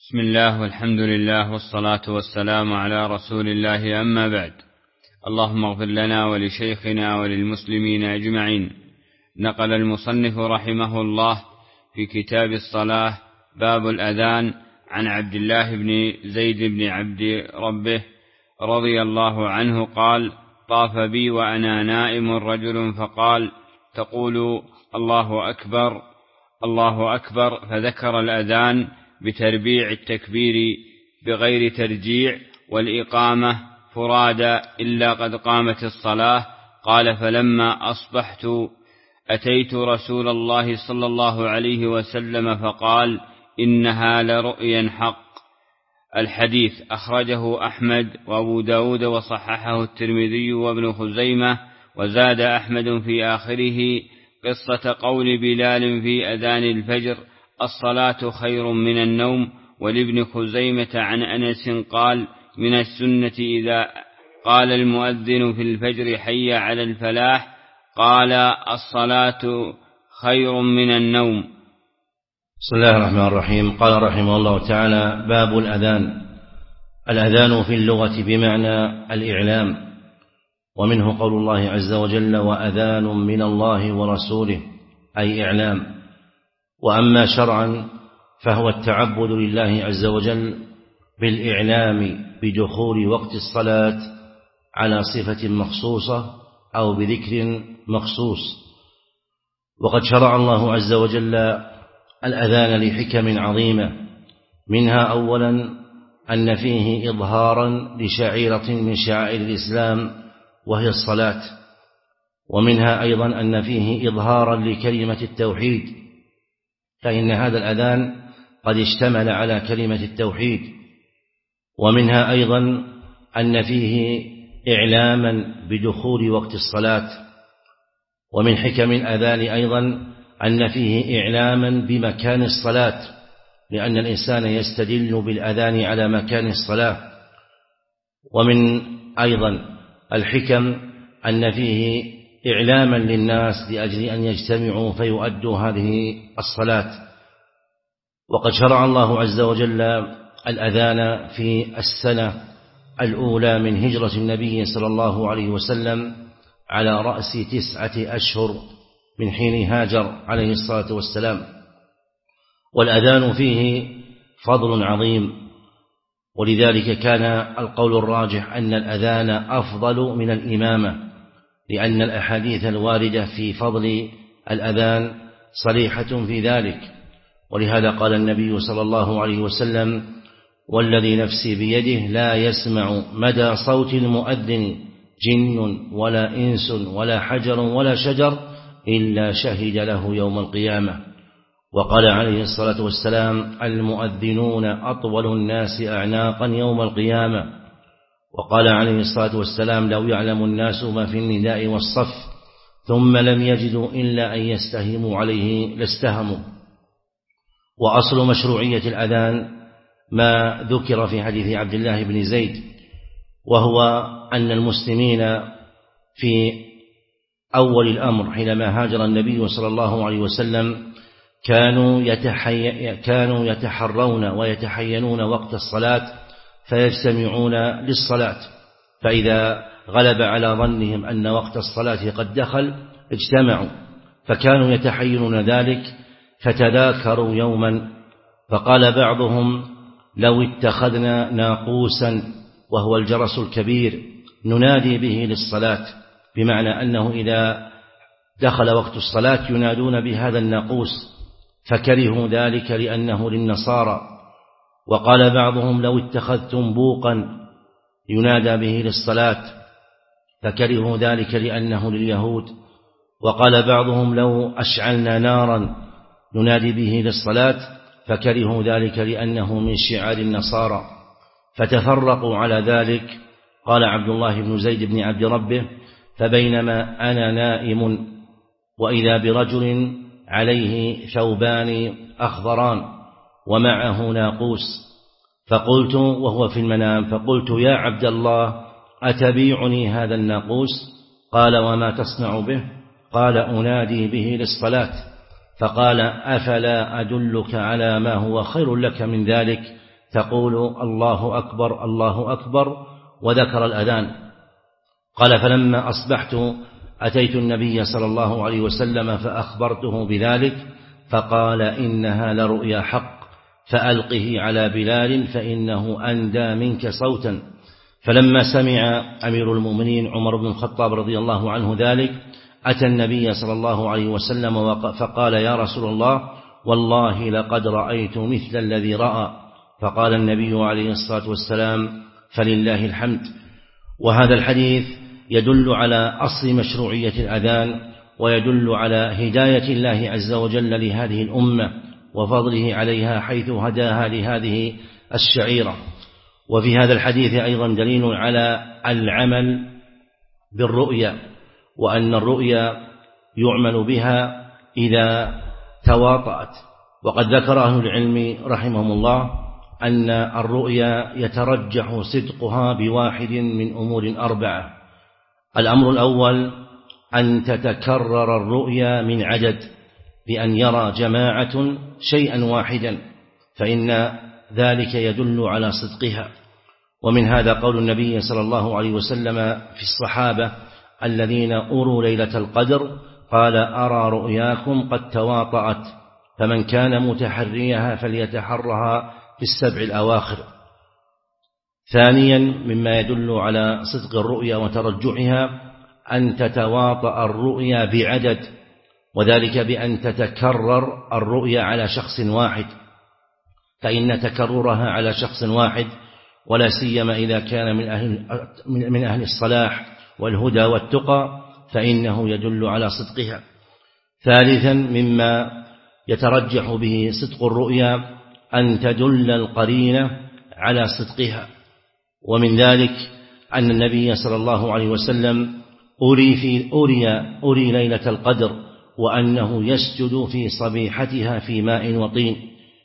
بسم الله والحمد لله والصلاة والسلام على رسول الله، أما بعد. اللهم اغفر لنا ولشيخنا وللمسلمين أجمعين. نقل المصنف رحمه الله في كتاب الصلاة باب الأذان عن عبد الله بن زيد بن عبد ربه رضي الله عنه قال: طاف بي وأنا نائم رجل فقال: تقول الله أكبر الله أكبر، فذكر الأذان بتربيع التكبير بغير ترجيع، والإقامة فرادى إلا قد قامت الصلاة. قال: فلما أصبحت أتيت رسول الله صلى الله عليه وسلم فقال: إنها لرؤيا حق. الحديث أخرجه أحمد وأبو داود وصححه الترمذي وابن خزيمة، وزاد أحمد في آخره قصة قول بلال في أذان الفجر: الصلاة خير من النوم. ولابن خزيمة عن أنس قال: من السنة إذا قال المؤذن في الفجر حي على الفلاح قال: الصلاة خير من النوم. بسم الله الرحمن الرحيم. قال رحمه الله تعالى: باب الأذان. الأذان في اللغة بمعنى الإعلام، ومنه قول الله عز وجل: وأذان من الله ورسوله، أي إعلام. وأما شرعا فهو التعبد لله عز وجل بالإعلام بدخول وقت الصلاة على صفة مخصوصة أو بذكر مخصوص. وقد شرع الله عز وجل الأذان لحكم عظيمة، منها أولا أن فيه إظهارا لشعيرة من شعائر الإسلام وهي الصلاة، ومنها أيضا أن فيه إظهارا لكلمة التوحيد، فإن هذا الأذان قد اشتمل على كلمة التوحيد. ومنها أيضا أن فيه إعلاما بدخول وقت الصلاة. ومن حكم الأذان أيضا أن فيه إعلاما بمكان الصلاة، لأن الإنسان يستدل بالأذان على مكان الصلاة. ومن أيضا الحكم أن فيه إعلاما للناس لأجل أن يجتمعوا فيؤدوا هذه الصلاة. وقد شرع الله عز وجل الأذان في السنة الأولى من هجرة النبي صلى الله عليه وسلم على رأس 9 أشهر من حين هاجر عليه الصلاة والسلام. والأذان فيه فضل عظيم، ولذلك كان القول الراجح أن الأذان أفضل من الإمامة، لأن الأحاديث الواردة في فضل الأذان صريحة في ذلك. ولهذا قال النبي صلى الله عليه وسلم: والذي نفسي بيده لا يسمع مدى صوت المؤذن جن ولا إنس ولا حجر ولا شجر إلا شهد له يوم القيامة. وقال عليه الصلاة والسلام: المؤذنون أطول الناس أعناقا يوم القيامة. وقال عليه الصلاة والسلام: لو يعلم الناس ما في النداء والصف ثم لم يجدوا إلا أن يستهموا عليه لاستهموا. وأصل مشروعية الأذان ما ذكر في حديث عبد الله بن زيد، وهو أن المسلمين في أول الأمر حينما هاجر النبي صلى الله عليه وسلم كانوا يتحرون ويتحينون وقت الصلاة فيجتمعون للصلاة، فإذا غلب على ظنهم أن وقت الصلاة قد دخل اجتمعوا، فكانوا يتحينون ذلك. فتذاكروا يوما فقال بعضهم: لو اتخذنا ناقوسا، وهو الجرس الكبير، ننادي به للصلاة، بمعنى أنه إذا دخل وقت الصلاة ينادون بهذا الناقوس، فكرهوا ذلك لأنه للنصارى. وقال بعضهم: لو اتخذتم بوقا ينادى به للصلاة، فكرهوا ذلك لأنه لليهود. وقال بعضهم: لو أشعلنا نارا ينادي به للصلاة، فكرهوا ذلك لأنه من شعار النصارى. فتفرقوا على ذلك. قال عبد الله بن زيد بن عبد ربه: فبينما أنا نائم وإذا برجل عليه ثوبان أخضران ومعه ناقوس، فقلت وهو في المنام، فقلت: يا عبد الله، أتبيعني هذا الناقوس؟ قال: وما تصنع به؟ قال: أنادي به للصلاة. فقال: أفلا أدلك على ما هو خير لك من ذلك؟ تقول الله أكبر الله أكبر، وذكر الأذان. قال فلما أصبحت أتيت النبي صلى الله عليه وسلم فأخبرته بذلك، فقال إنها لرؤيا حق، فألقه على بلال فإنه أندى منك صوتا. فلما سمع أمير المؤمنين عمر بن الخطاب رضي الله عنه ذلك أتى النبي صلى الله عليه وسلم فقال يا رسول الله والله لقد رأيت مثل الذي رأى. فقال النبي عليه الصلاة والسلام فلله الحمد. وهذا الحديث يدل على أصل مشروعية الأذان، ويدل على هداية الله عز وجل لهذه الأمة وفضله عليها حيث هداها لهذه الشعيرة. وفي هذا الحديث أيضا دليل على العمل بالرؤيا، وأن الرؤيا يعمل بها إذا تواطأت. وقد ذكر أهل العلم رحمهم الله أن الرؤيا يترجح صدقها بواحد من أمور 4. الأمر الأول أن تتكرر الرؤيا من عدد، بأن يرى جماعة شيئا واحدا، فإن ذلك يدل على صدقها. ومن هذا قول النبي صلى الله عليه وسلم في الصحابة الذين أروا ليلة القدر قال أرى رؤياكم قد تواطأت، فمن كان متحريها فليتحرها في 7 الأواخر. ثانيا مما يدل على صدق الرؤيا وترجحها أن تتواطأ الرؤيا بعدد، وذلك بأن تتكرر الرؤيا على شخص واحد، فإن تكررها على شخص واحد ولا سيما إذا كان من أهل الصلاح والهدى والتقى فإنه يدل على صدقها. ثالثا مما يترجح به صدق الرؤيا أن تدل القرينة على صدقها. ومن ذلك أن النبي صلى الله عليه وسلم أري ليلة القدر وأنه يسجد في صبيحتها في ماء وطين،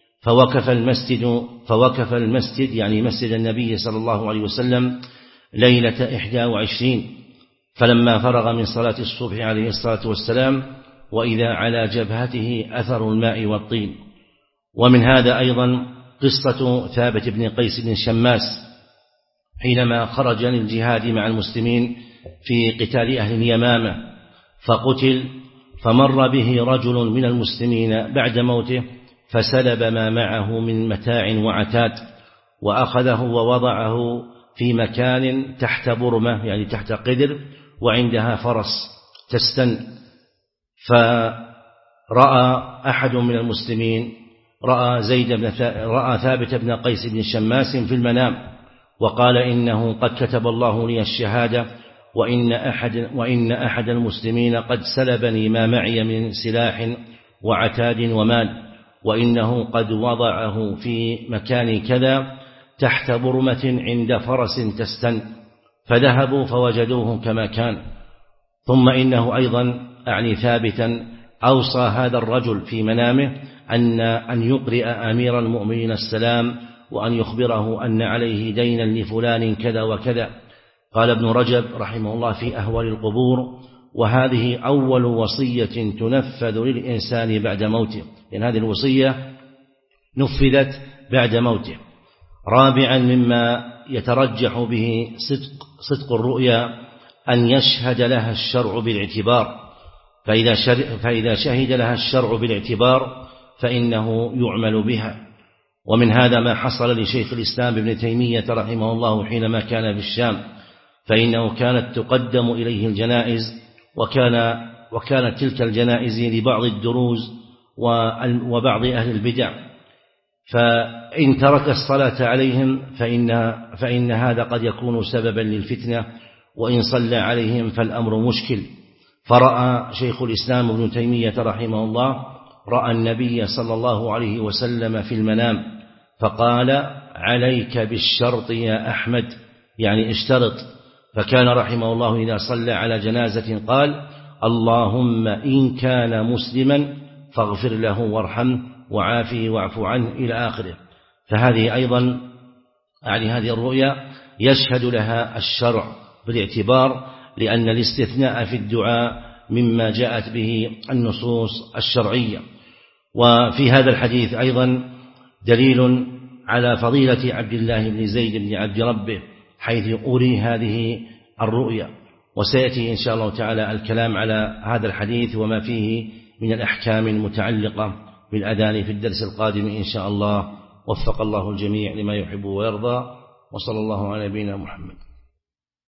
فوقف المسجد يعني مسجد النبي صلى الله عليه وسلم ليلة 21. فلما فرغ من صلاة الصبح عليه الصلاة والسلام وإذا على جبهته أثر الماء والطين. ومن هذا أيضا قصة ثابت بن قيس بن شماس حينما خرج للجهاد مع المسلمين في قتال أهل اليمامة فقتل، فمر به رجل من المسلمين بعد موته فسلب ما معه من متاع وعتاد، وأخذه ووضعه في مكان تحت برمة يعني تحت قدر وعندها فرس تستن. فرأى أحد من المسلمين رأى ثابت بن قيس بن شماس في المنام وقال إنه قد كتب الله لي الشهادة، وإن أحد المسلمين قد سلبني ما معي من سلاح وعتاد ومال، وإنه قد وضعه في مكان كذا تحت برمة عند فرس تستن. فذهبوا فوجدوه كما كان. ثم إنه أيضا أعني ثابتا أوصى هذا الرجل في منامه أن يقرئ أمير المؤمنين السلام وأن يخبره أن عليه دينا لفلان كذا وكذا. قال ابن رجب رحمه الله في أهوال القبور وهذه أول وصية تنفذ للإنسان بعد موته، لأن هذه الوصية نفذت بعد موته. رابعا مما يترجح به صدق الرؤيا أن يشهد لها الشرع بالاعتبار، فإذا شهد لها الشرع بالاعتبار فإنه يعمل بها. ومن هذا ما حصل لشيخ الإسلام ابن تيمية رحمه الله حينما كان في الشام، فإنه كانت تقدم إليه الجنائز، وكانت تلك الجنائز لبعض الدروز وبعض أهل البدع، فإن ترك الصلاة عليهم فإن هذا قد يكون سببا للفتنة، وإن صلى عليهم فالأمر مشكل. فرأى شيخ الإسلام ابن تيمية رحمه الله رأى النبي صلى الله عليه وسلم في المنام فقال عليك بالشرط يا أحمد، يعني اشترط. فكان رحمه الله إذا صلى على جنازة قال اللهم إن كان مسلما فاغفر له وارحمه وعافه واعف عنه إلى آخره. فهذه أيضا يعني هذه الرؤيا يشهد لها الشرع بالاعتبار، لأن الاستثناء في الدعاء مما جاءت به النصوص الشرعية. وفي هذا الحديث أيضا دليل على فضيلة عبد الله بن زيد بن عبد ربه حيث أري هذه الرؤيا. وسيأتي إن شاء الله تعالى الكلام على هذا الحديث وما فيه من الأحكام المتعلقة بالأذان في الدرس القادم إن شاء الله. وفق الله الجميع لما يحب ويرضى، وصلى الله على نبينا محمد.